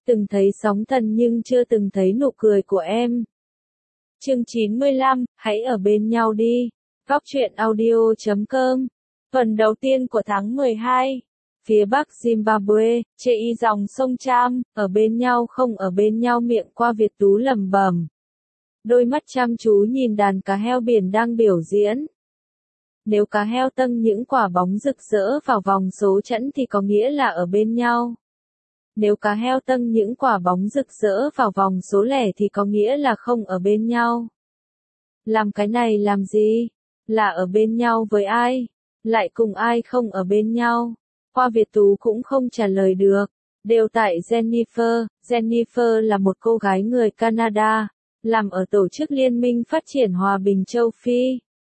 Từng thấy sóng thần nhưng chưa từng thấy nụ cười của em. Chương 95, hãy ở bên nhau đi. Góc truyện audio.com. Tuần đầu tiên của tháng 12. Phía bắc Zimbabwe, chệ dòng sông Cham, ở bên nhau không ở bên nhau miệng qua Việt Tú lẩm bẩm. Đôi mắt chăm chú nhìn đàn cá heo biển đang biểu diễn. Nếu cá heo tâng những quả bóng rực rỡ vào vòng số chẵn thì có nghĩa là ở bên nhau. Nếu cá heo tâng những quả bóng rực rỡ vào vòng số lẻ thì có nghĩa là không ở bên nhau. Làm cái này làm gì? Là ở bên nhau với ai? Lại cùng ai không ở bên nhau? Hoa Việt Tú cũng không trả lời được. Đều tại Jennifer. Jennifer là một cô gái người Canada, làm ở Tổ chức Liên minh Phát triển Hòa bình Châu Phi.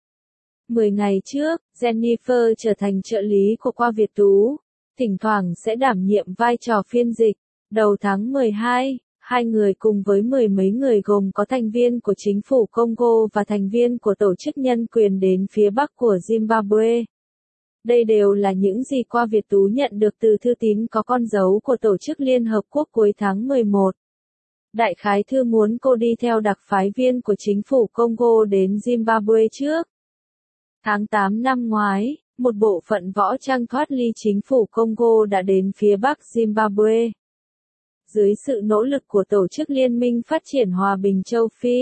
10 ngày trước, Jennifer trở thành trợ lý của Hoa Việt Tú, thỉnh thoảng sẽ đảm nhiệm vai trò phiên dịch. Đầu tháng 12, hai người cùng với mười mấy người gồm có thành viên của chính phủ Congo và thành viên của tổ chức nhân quyền đến phía bắc của Zimbabwe. Đây đều là những gì Hoa Việt Tú nhận được từ thư tín có con dấu của Tổ chức Liên Hợp Quốc cuối tháng 11. Đại khái thư muốn cô đi theo đặc phái viên của chính phủ Congo đến Zimbabwe trước. Tháng 8 năm ngoái, một bộ phận võ trang thoát ly chính phủ Congo đã đến phía bắc Zimbabwe. Dưới sự nỗ lực của Tổ chức Liên minh Phát triển Hòa bình Châu Phi.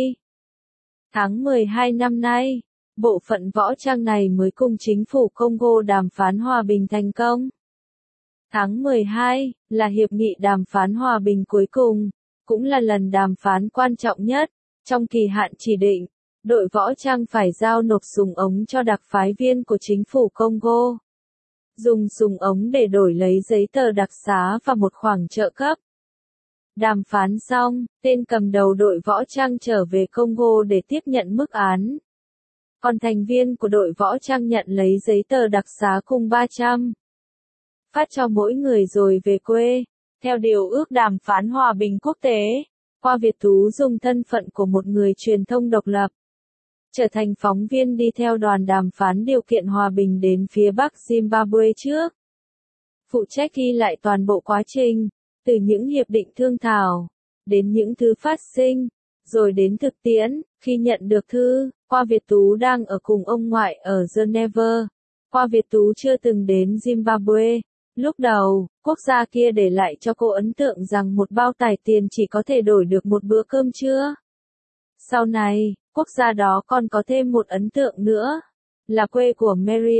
Tháng 12 năm nay, bộ phận võ trang này mới cùng chính phủ Congo đàm phán hòa bình thành công. Tháng 12 là hiệp nghị đàm phán hòa bình cuối cùng, cũng là lần đàm phán quan trọng nhất. Trong kỳ hạn chỉ định, đội võ trang phải giao nộp súng ống cho đặc phái viên của chính phủ Congo. Dùng súng ống để đổi lấy giấy tờ đặc xá và một khoản trợ cấp. Đàm phán xong, tên cầm đầu đội võ trang trở về Congo để tiếp nhận mức án. Còn thành viên của đội võ trang nhận lấy giấy tờ đặc xá cùng 300 phát cho mỗi người rồi về quê. Theo điều ước đàm phán hòa bình quốc tế, Hoa Việt Tú dùng thân phận của một người truyền thông độc lập, trở thành phóng viên đi theo đoàn đàm phán điều kiện hòa bình đến phía bắc Zimbabwe trước. Phụ trách ghi lại toàn bộ quá trình, từ những hiệp định thương thảo, đến những thứ phát sinh, rồi đến thực tiễn. Khi nhận được thư, Hoa Việt Tú đang ở cùng ông ngoại ở Geneva. Hoa Việt Tú chưa từng đến Zimbabwe. Lúc đầu, quốc gia kia để lại cho cô ấn tượng rằng một bao tải tiền chỉ có thể đổi được một bữa cơm trưa. Sau này, quốc gia đó còn có thêm một ấn tượng nữa, là quê của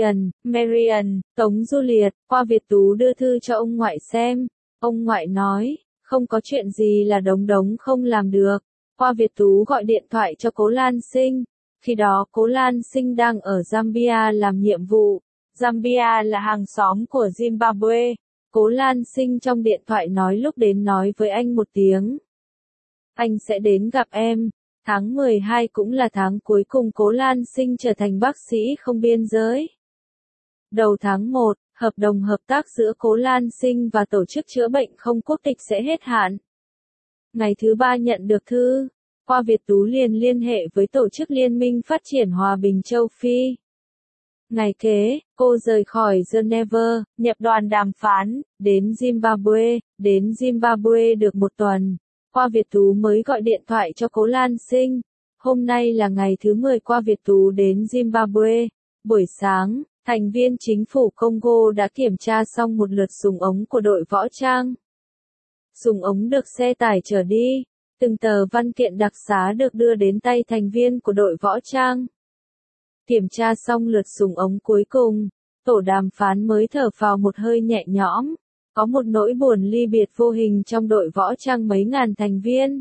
Marian, Tống Du Liệt. Hoa Việt Tú đưa thư cho ông ngoại xem. Ông ngoại nói, không có chuyện gì là đống không làm được. Hoa Việt Tú gọi điện thoại cho Cố Lan Sinh. Khi đó Cố Lan Sinh đang ở Zambia làm nhiệm vụ. Zambia là hàng xóm của Zimbabwe. Cố Lan Sinh trong điện thoại nói lúc đến nói với anh một tiếng. Anh sẽ đến gặp em. Tháng 12 cũng là tháng cuối cùng Cố Lan Sinh trở thành bác sĩ không biên giới. Đầu tháng 1, hợp đồng hợp tác giữa Cố Lan Sinh và Tổ chức Chữa bệnh không quốc tịch sẽ hết hạn. Ngày thứ 3 nhận được thư, Hoa Việt Tú liền liên hệ với Tổ chức Liên minh Phát triển Hòa bình Châu Phi. Ngày kế, cô rời khỏi Geneva, nhập đoàn đàm phán, đến Zimbabwe. Đến Zimbabwe được một tuần, Hoa Việt Tú mới gọi điện thoại cho Cố Lan Sinh. Hôm nay là ngày thứ 10 Hoa Việt Tú đến Zimbabwe. Buổi sáng, thành viên chính phủ Congo đã kiểm tra xong một lượt súng ống của đội võ trang. Súng ống được xe tải chở đi, từng tờ văn kiện đặc xá được đưa đến tay thành viên của đội võ trang. Kiểm tra xong lượt súng ống cuối cùng, tổ đàm phán mới thở phào một hơi nhẹ nhõm. Có một nỗi buồn ly biệt vô hình trong đội võ trang mấy ngàn thành viên.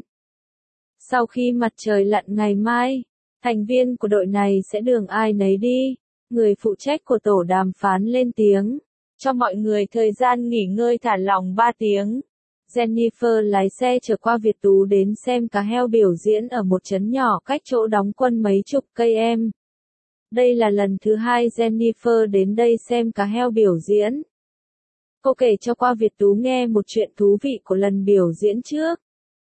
Sau khi mặt trời lặn ngày mai, thành viên của đội này sẽ đường ai nấy đi. Người phụ trách của tổ đàm phán lên tiếng, cho mọi người thời gian nghỉ ngơi thả lỏng 3 tiếng. Jennifer lái xe chở Hoa Việt Tú đến xem cá heo biểu diễn ở một trấn nhỏ cách chỗ đóng quân mấy chục cây em. Đây là lần thứ 2 Jennifer đến đây xem cá heo biểu diễn. Cô kể cho Hoa Việt Tú nghe một chuyện thú vị của lần biểu diễn trước.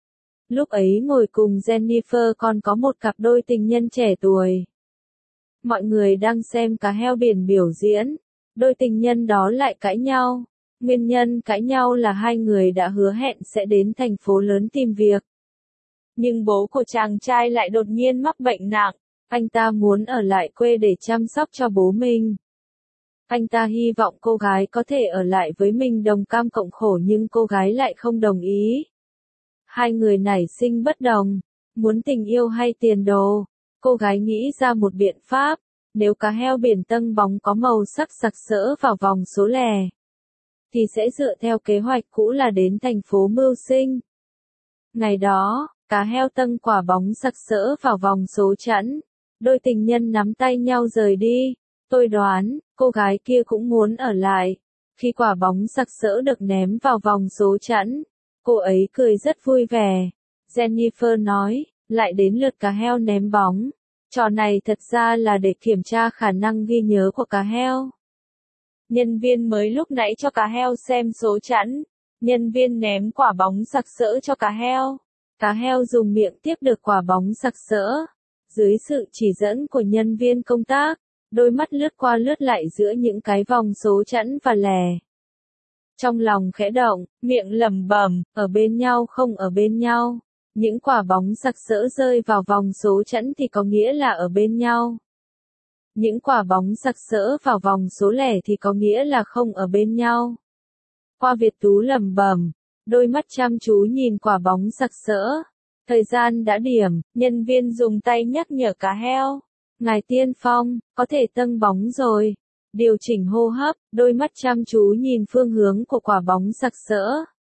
Lúc ấy ngồi cùng Jennifer còn có một cặp đôi tình nhân trẻ tuổi. Mọi người đang xem cá heo biển biểu diễn, đôi tình nhân đó lại cãi nhau. Nguyên nhân cãi nhau là hai người đã hứa hẹn sẽ đến thành phố lớn tìm việc. Nhưng bố của chàng trai lại đột nhiên mắc bệnh nặng. Anh ta muốn ở lại quê để chăm sóc cho bố mình. Anh ta hy vọng cô gái có thể ở lại với mình đồng cam cộng khổ nhưng cô gái lại không đồng ý. Hai người nảy sinh bất đồng, muốn tình yêu hay tiền đồ. Cô gái nghĩ ra một biện pháp, nếu cá heo biển tâng bóng có màu sắc sặc sỡ vào vòng số lẻ, thì sẽ dựa theo kế hoạch cũ là đến thành phố mưu sinh. Ngày đó, cá heo tâng quả bóng sặc sỡ vào vòng số chẵn, đôi tình nhân nắm tay nhau rời đi. Tôi đoán, cô gái kia cũng muốn ở lại. Khi quả bóng sặc sỡ được ném vào vòng số chẵn, cô ấy cười rất vui vẻ. Jennifer nói, lại đến lượt cá heo ném bóng. Trò này thật ra là để kiểm tra khả năng ghi nhớ của cá heo. Nhân viên mới lúc nãy cho cá heo xem số chẵn. Nhân viên ném quả bóng sặc sỡ cho cá heo. Cá heo dùng miệng tiếp được quả bóng sặc sỡ. Dưới sự chỉ dẫn của nhân viên công tác, đôi mắt lướt qua lướt lại giữa những cái vòng số chẵn và lẻ. Trong lòng khẽ động, miệng lẩm bẩm, ở bên nhau không ở bên nhau. Những quả bóng sặc sỡ rơi vào vòng số chẵn thì có nghĩa là ở bên nhau. Những quả bóng sặc sỡ vào vòng số lẻ thì có nghĩa là không ở bên nhau. Khoa Việt Tú lẩm bẩm, đôi mắt chăm chú nhìn quả bóng sặc sỡ. Thời gian đã điểm, nhân viên dùng tay nhắc nhở cá heo. Ngài Tiên Phong, có thể tâng bóng rồi. Điều chỉnh hô hấp, đôi mắt chăm chú nhìn phương hướng của quả bóng sặc sỡ.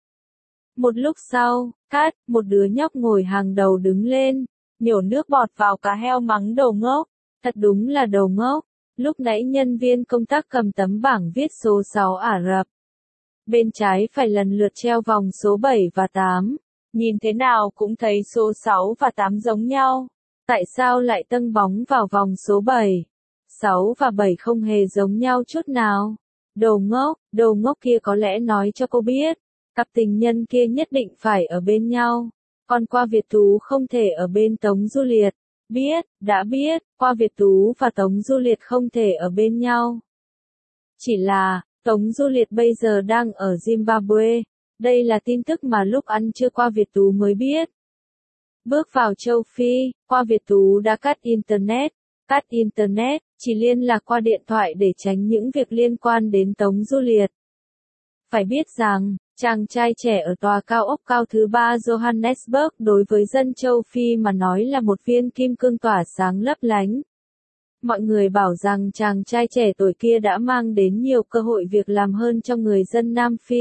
Một lúc sau, một đứa nhóc ngồi hàng đầu đứng lên, nhổ nước bọt vào cá heo mắng đồ ngốc. Thật đúng là đồ ngốc. Lúc nãy nhân viên công tác cầm tấm bảng viết số 6 Ả Rập. Bên trái phải lần lượt treo vòng số 7 và 8. Nhìn thế nào cũng thấy số 6 và 8 giống nhau. Tại sao lại tâng bóng vào vòng số 7? 6 và 7 không hề giống nhau chút nào. Đồ ngốc kia có lẽ nói cho cô biết. Cặp tình nhân kia nhất định phải ở bên nhau. Còn Khoa Việt Tú không thể ở bên Tống Du Liệt. Đã biết, Khoa Việt Tú và Tống Du Liệt không thể ở bên nhau. Chỉ là, Tống Du Liệt bây giờ đang ở Zimbabwe. Đây là tin tức mà lúc ăn trưa Khoa Việt Tú mới biết. Bước vào châu Phi, Khoa Việt Tú đã cắt Internet, chỉ liên lạc qua điện thoại để tránh những việc liên quan đến Tống Du Liệt. Phải biết rằng, chàng trai trẻ ở tòa cao ốc cao thứ 3 Johannesburg đối với dân châu Phi mà nói là một viên kim cương tỏa sáng lấp lánh. Mọi người bảo rằng chàng trai trẻ tuổi kia đã mang đến nhiều cơ hội việc làm hơn cho người dân Nam Phi.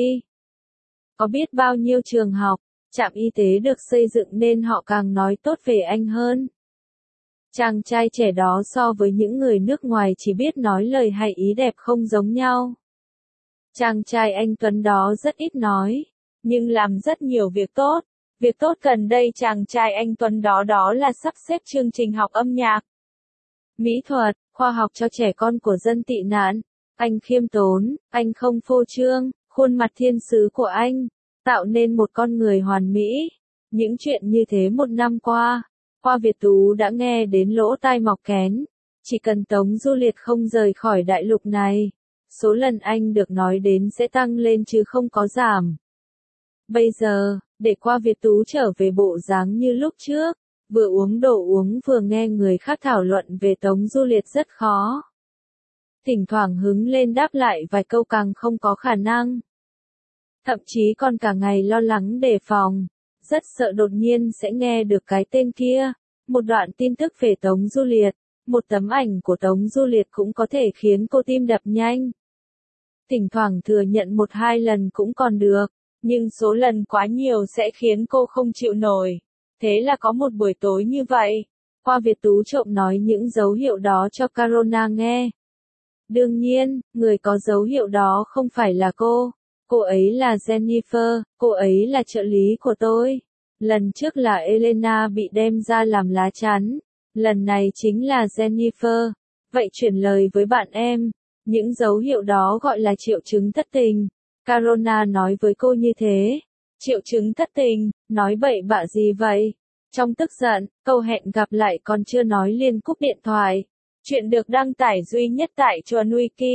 Có biết bao nhiêu trường học, trạm y tế được xây dựng nên họ càng nói tốt về anh hơn. Chàng trai trẻ đó so với những người nước ngoài chỉ biết nói lời hay ý đẹp không giống nhau. Chàng trai anh Tuấn đó rất ít nói, nhưng làm rất nhiều việc tốt. Việc tốt gần đây chàng trai anh Tuấn đó là sắp xếp chương trình học âm nhạc, mỹ thuật, khoa học cho trẻ con của dân tị nạn. Anh khiêm tốn, anh không phô trương, khuôn mặt thiên sứ của anh tạo nên một con người hoàn mỹ. Những chuyện như thế một năm qua, Khoa Việt Tú đã nghe đến lỗ tai mọc kén. Chỉ cần Tống Du Liệt không rời khỏi đại lục này, số lần anh được nói đến sẽ tăng lên chứ không có giảm. Bây giờ, để Khoa Việt Tú trở về bộ dáng như lúc trước, vừa uống đồ uống vừa nghe người khác thảo luận về Tống Du Liệt rất khó. Thỉnh thoảng hứng lên đáp lại vài câu càng không có khả năng. Thậm chí còn cả ngày lo lắng đề phòng, rất sợ đột nhiên sẽ nghe được cái tên kia. Một đoạn tin tức về Tống Du Liệt, một tấm ảnh của Tống Du Liệt cũng có thể khiến cô tim đập nhanh. Thỉnh thoảng thừa nhận 1-2 lần cũng còn được, nhưng số lần quá nhiều sẽ khiến cô không chịu nổi. Thế là có một buổi tối như vậy, Khoa Việt Tú trộm nói những dấu hiệu đó cho Carona nghe. Đương nhiên, người có dấu hiệu đó không phải là cô ấy là Jennifer, cô ấy là trợ lý của tôi. Lần trước là Elena bị đem ra làm lá chắn, lần này chính là Jennifer. Vậy chuyển lời với bạn em, những dấu hiệu đó gọi là triệu chứng thất tình. Carona nói với cô như thế. Triệu chứng thất tình, nói bậy bạ gì vậy? Trong tức giận, câu hẹn gặp lại còn chưa nói liền cúp điện thoại. Chuyện được đăng tải duy nhất tại Chuan Wiki.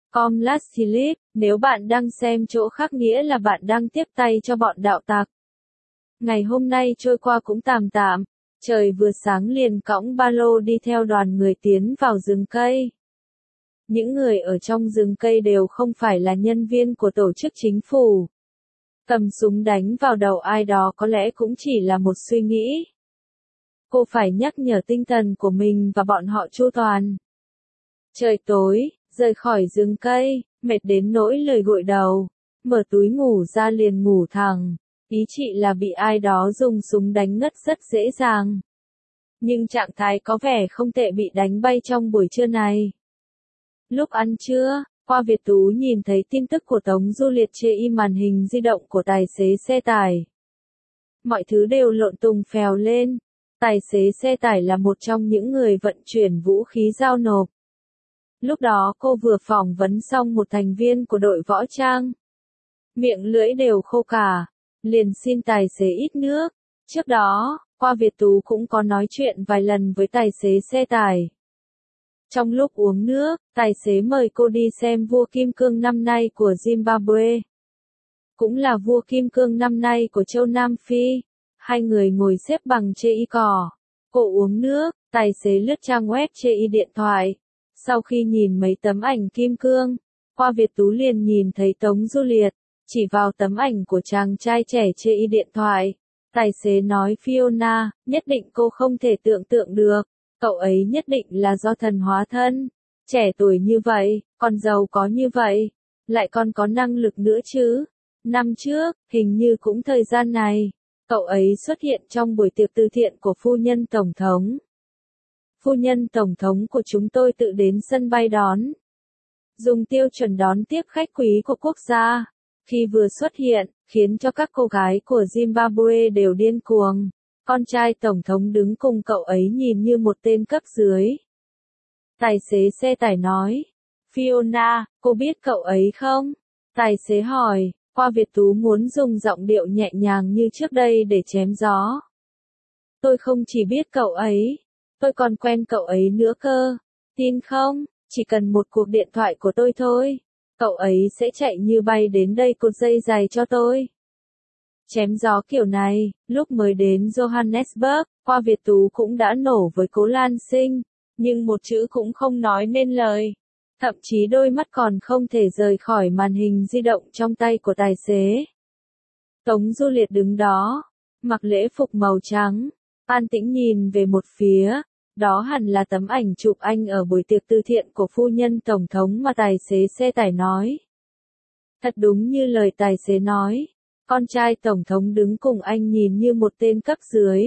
Com last slip, nếu bạn đang xem chỗ khác nghĩa là bạn đang tiếp tay cho bọn đạo tặc. Ngày hôm nay trôi qua cũng tạm tạm, trời vừa sáng liền cõng ba lô đi theo đoàn người tiến vào rừng cây. Những người ở trong rừng cây đều không phải là nhân viên của tổ chức chính phủ. Cầm súng đánh vào đầu ai đó có lẽ cũng chỉ là một suy nghĩ. Cô phải nhắc nhở tinh thần của mình và bọn họ chu toàn. Trời tối, rời khỏi rừng cây, mệt đến nỗi lười gội đầu, mở túi ngủ ra liền ngủ thẳng. Ý chị là bị ai đó dùng súng đánh ngất rất dễ dàng. Nhưng trạng thái có vẻ không tệ bị đánh bay trong buổi trưa này. Lúc ăn trưa, qua Việt Tú nhìn thấy tin tức của Tống Du Liệt trên màn hình di động của tài xế xe tải. Mọi thứ đều lộn tùng phèo lên. Tài xế xe tải là một trong những người vận chuyển vũ khí giao nộp. Lúc đó cô vừa phỏng vấn xong một thành viên của đội võ trang. Miệng lưỡi đều khô cả, liền xin tài xế ít nước. Trước đó, qua Việt Tú cũng có nói chuyện vài lần với tài xế xe tải. Trong lúc uống nước, tài xế mời cô đi xem vua Kim Cương năm nay của Zimbabwe. Cũng là vua Kim Cương năm nay của châu Nam Phi. Hai người ngồi xếp bằng chê y cỏ. Cô uống nước, tài xế lướt trang web chê y điện thoại. Sau khi nhìn mấy tấm ảnh kim cương, qua Việt Tú liền nhìn thấy Tống Du Liệt, chỉ vào tấm ảnh của chàng trai trẻ chê y điện thoại. Tài xế nói Fiona, nhất định cô không thể tưởng tượng được, cậu ấy nhất định là do thần hóa thân. Trẻ tuổi như vậy, còn giàu có như vậy, lại còn có năng lực nữa chứ. Năm trước, hình như cũng thời gian này, cậu ấy xuất hiện trong buổi tiệc từ thiện của phu nhân Tổng thống. Phu nhân Tổng thống của chúng tôi tự đến sân bay đón. Dùng tiêu chuẩn đón tiếp khách quý của quốc gia. Khi vừa xuất hiện, khiến cho các cô gái của Zimbabwe đều điên cuồng. Con trai Tổng thống đứng cùng cậu ấy nhìn như một tên cấp dưới. Tài xế xe tải nói. Fiona, cô biết cậu ấy không? Tài xế hỏi, qua Việt Tú muốn dùng giọng điệu nhẹ nhàng như trước đây để chém gió. Tôi không chỉ biết cậu ấy, tôi còn quen cậu ấy nữa cơ. Tin không, chỉ cần một cuộc điện thoại của tôi thôi. Cậu ấy sẽ chạy như bay đến đây cột dây giày cho tôi. Chém gió kiểu này, lúc mới đến Johannesburg, qua Việt Tú cũng đã nổ với Cố Lan Sinh, nhưng một chữ cũng không nói nên lời. Thậm chí đôi mắt còn không thể rời khỏi màn hình di động trong tay của tài xế. Tống Du Liệt đứng đó, mặc lễ phục màu trắng, an tĩnh nhìn về một phía. Đó hẳn là tấm ảnh chụp anh ở buổi tiệc từ thiện của phu nhân Tổng thống mà tài xế xe tải nói. Thật đúng như lời tài xế nói, con trai Tổng thống đứng cùng anh nhìn như một tên cấp dưới.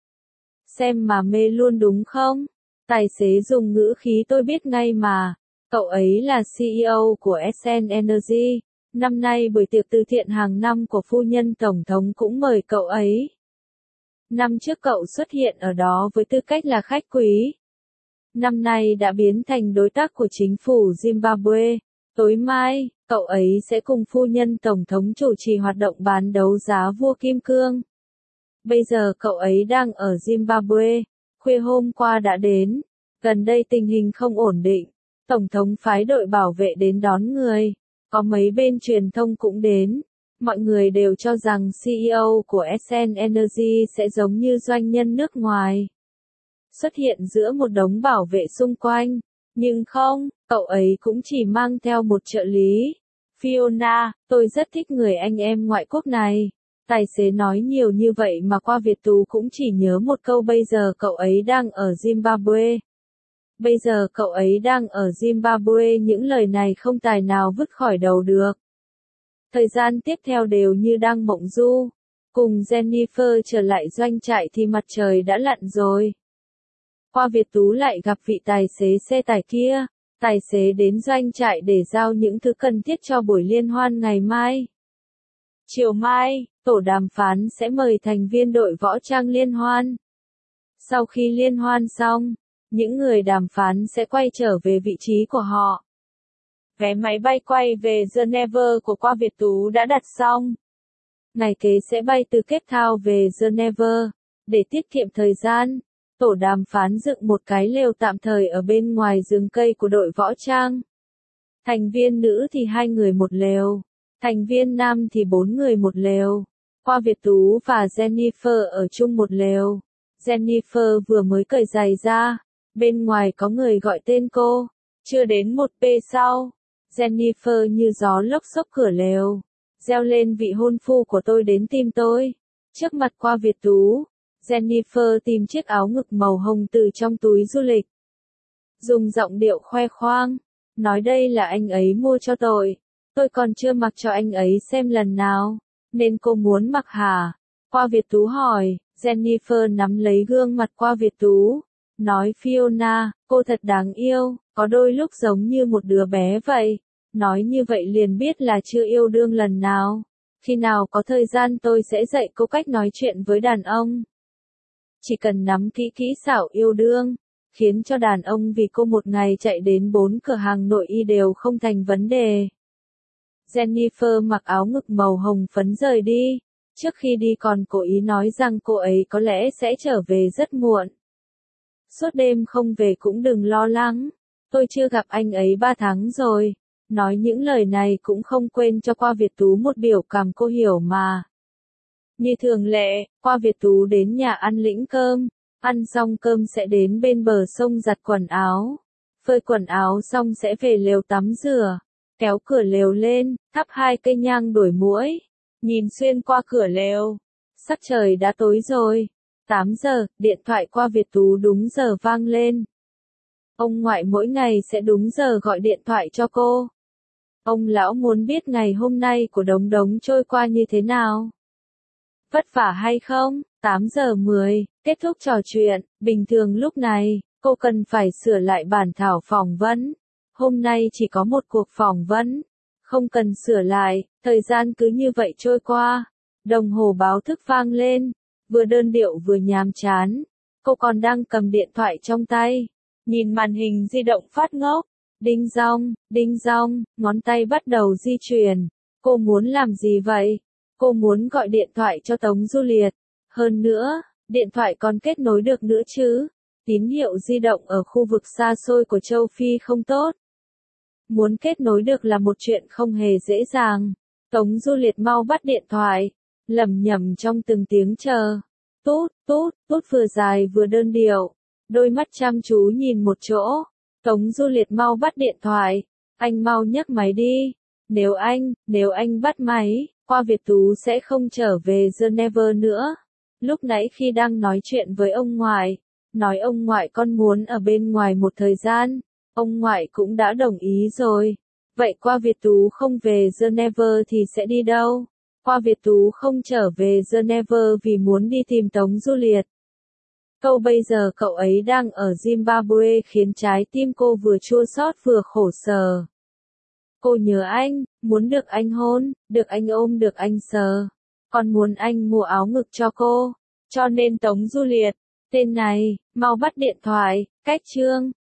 Xem mà mê luôn đúng không? Tài xế dùng ngữ khí tôi biết ngay mà, cậu ấy là CEO của SN Energy, năm nay buổi tiệc từ thiện hàng năm của phu nhân Tổng thống cũng mời cậu ấy. Năm trước cậu xuất hiện ở đó với tư cách là khách quý. Năm nay đã biến thành đối tác của chính phủ Zimbabwe. Tối mai, cậu ấy sẽ cùng phu nhân Tổng thống chủ trì hoạt động bán đấu giá vua Kim Cương. Bây giờ cậu ấy đang ở Zimbabwe. Khuya hôm qua đã đến. Gần đây tình hình không ổn định. Tổng thống phái đội bảo vệ đến đón người. Có mấy bên truyền thông cũng đến. Mọi người đều cho rằng CEO của SN Energy sẽ giống như doanh nhân nước ngoài. Xuất hiện giữa một đống bảo vệ xung quanh. Nhưng không, cậu ấy cũng chỉ mang theo một trợ lý. Fiona, tôi rất thích người anh em ngoại quốc này. Tài xế nói nhiều như vậy mà qua Việt Tú cũng chỉ nhớ một câu bây giờ cậu ấy đang ở Zimbabwe. Bây giờ cậu ấy đang ở Zimbabwe những lời này không tài nào vứt khỏi đầu được. Thời gian tiếp theo đều như đang mộng du. Cùng Jennifer trở lại doanh trại thì mặt trời đã lặn rồi. Qua Việt Tú lại gặp vị tài xế xe tải kia. Tài xế đến doanh trại để giao những thứ cần thiết cho buổi liên hoan ngày mai. Chiều mai, tổ đàm phán sẽ mời thành viên đội võ trang liên hoan. Sau khi liên hoan xong, những người đàm phán sẽ quay trở về vị trí của họ. Vé máy bay quay về Geneva của qua Việt Tú đã đặt xong. Ngày kế sẽ bay từ Cape Town về Geneva. Để tiết kiệm thời gian, tổ đàm phán dựng một cái lều tạm thời ở bên ngoài rừng cây của đội võ trang. Thành viên nữ thì 2 người một lều. Thành viên nam thì 4 người một lều. Qua Việt Tú và Jennifer ở chung một lều. Jennifer vừa mới cởi giày ra. Bên ngoài có người gọi tên cô. Chưa đến 1 p sau. Jennifer như gió lốc xốc cửa lều. Reo lên vị hôn phu của tôi đến tìm tôi. Trước mặt Qua Việt Tú. Jennifer tìm chiếc áo ngực màu hồng từ trong túi du lịch. Dùng giọng điệu khoe khoang. Nói đây là anh ấy mua cho tôi. Tôi còn chưa mặc cho anh ấy xem lần nào. Nên cô muốn mặc hả? Qua Việt Tú hỏi. Jennifer nắm lấy gương mặt Qua Việt Tú. Nói Fiona, cô thật đáng yêu, có đôi lúc giống như một đứa bé vậy. Nói như vậy liền biết là chưa yêu đương lần nào. Khi nào có thời gian tôi sẽ dạy cô cách nói chuyện với đàn ông. Chỉ cần nắm kỹ kỹ xảo yêu đương, khiến cho đàn ông vì cô một ngày chạy đến 4 cửa hàng nội y đều không thành vấn đề. Jennifer mặc áo ngực màu hồng phấn rời đi. Trước khi đi còn cố ý nói rằng cô ấy có lẽ sẽ trở về rất muộn. Suốt đêm không về cũng đừng lo lắng. Tôi chưa gặp anh ấy 3 tháng rồi. Nói những lời này cũng không quên cho Qua Việt Tú một biểu cảm cô hiểu mà. Như thường lệ, Qua Việt Tú đến nhà ăn lĩnh cơm. Ăn xong cơm sẽ đến bên bờ sông giặt quần áo. Phơi quần áo xong sẽ về lều tắm rửa. Kéo cửa lều lên, thắp 2 cây nhang đuổi muỗi. Nhìn xuyên qua cửa lều. Sắc trời đã tối rồi. 8 giờ, điện thoại Qua Việt Tú đúng giờ vang lên. Ông ngoại mỗi ngày sẽ đúng giờ gọi điện thoại cho cô. Ông lão muốn biết ngày hôm nay của Đống Đống trôi qua như thế nào. Vất vả hay không? 8 giờ 10, kết thúc trò chuyện. Bình thường lúc này, cô cần phải sửa lại bản thảo phỏng vấn. Hôm nay chỉ có một cuộc phỏng vấn. Không cần sửa lại, thời gian cứ như vậy trôi qua. Đồng hồ báo thức vang lên. Vừa đơn điệu vừa nhàm chán. Cô còn đang cầm điện thoại trong tay. Nhìn màn hình di động phát ngốc. Đinh dong, ngón tay bắt đầu di chuyển. Cô muốn làm gì vậy? Cô muốn gọi điện thoại cho Tống Du Liệt. Hơn nữa, điện thoại còn kết nối được nữa chứ. Tín hiệu di động ở khu vực xa xôi của châu Phi không tốt. Muốn kết nối được là một chuyện không hề dễ dàng. Tống Du Liệt mau bắt điện thoại. Lẩm nhẩm trong từng tiếng chờ. Tút vừa dài vừa đơn điệu. Đôi mắt chăm chú nhìn một chỗ. Tống Du Liệt mau bắt điện thoại. Anh mau nhấc máy đi. Nếu anh bắt máy, Qua Việt Tú sẽ không trở về Geneva nữa. Lúc nãy khi đang nói chuyện với ông ngoại, nói ông ngoại con muốn ở bên ngoài một thời gian. Ông ngoại cũng đã đồng ý rồi. Vậy Qua Việt Tú không về Geneva thì sẽ đi đâu? Qua Việt Tú không trở về Geneva vì muốn đi tìm Tống Du Liệt. Câu bây giờ cậu ấy đang ở Zimbabwe khiến trái tim cô vừa chua xót vừa khổ sở. Cô nhớ anh, muốn được anh hôn, được anh ôm, được anh sờ. Còn muốn anh mua áo ngực cho cô. Cho nên Tống Du Liệt, tên này, mau bắt điện thoại, cách chương.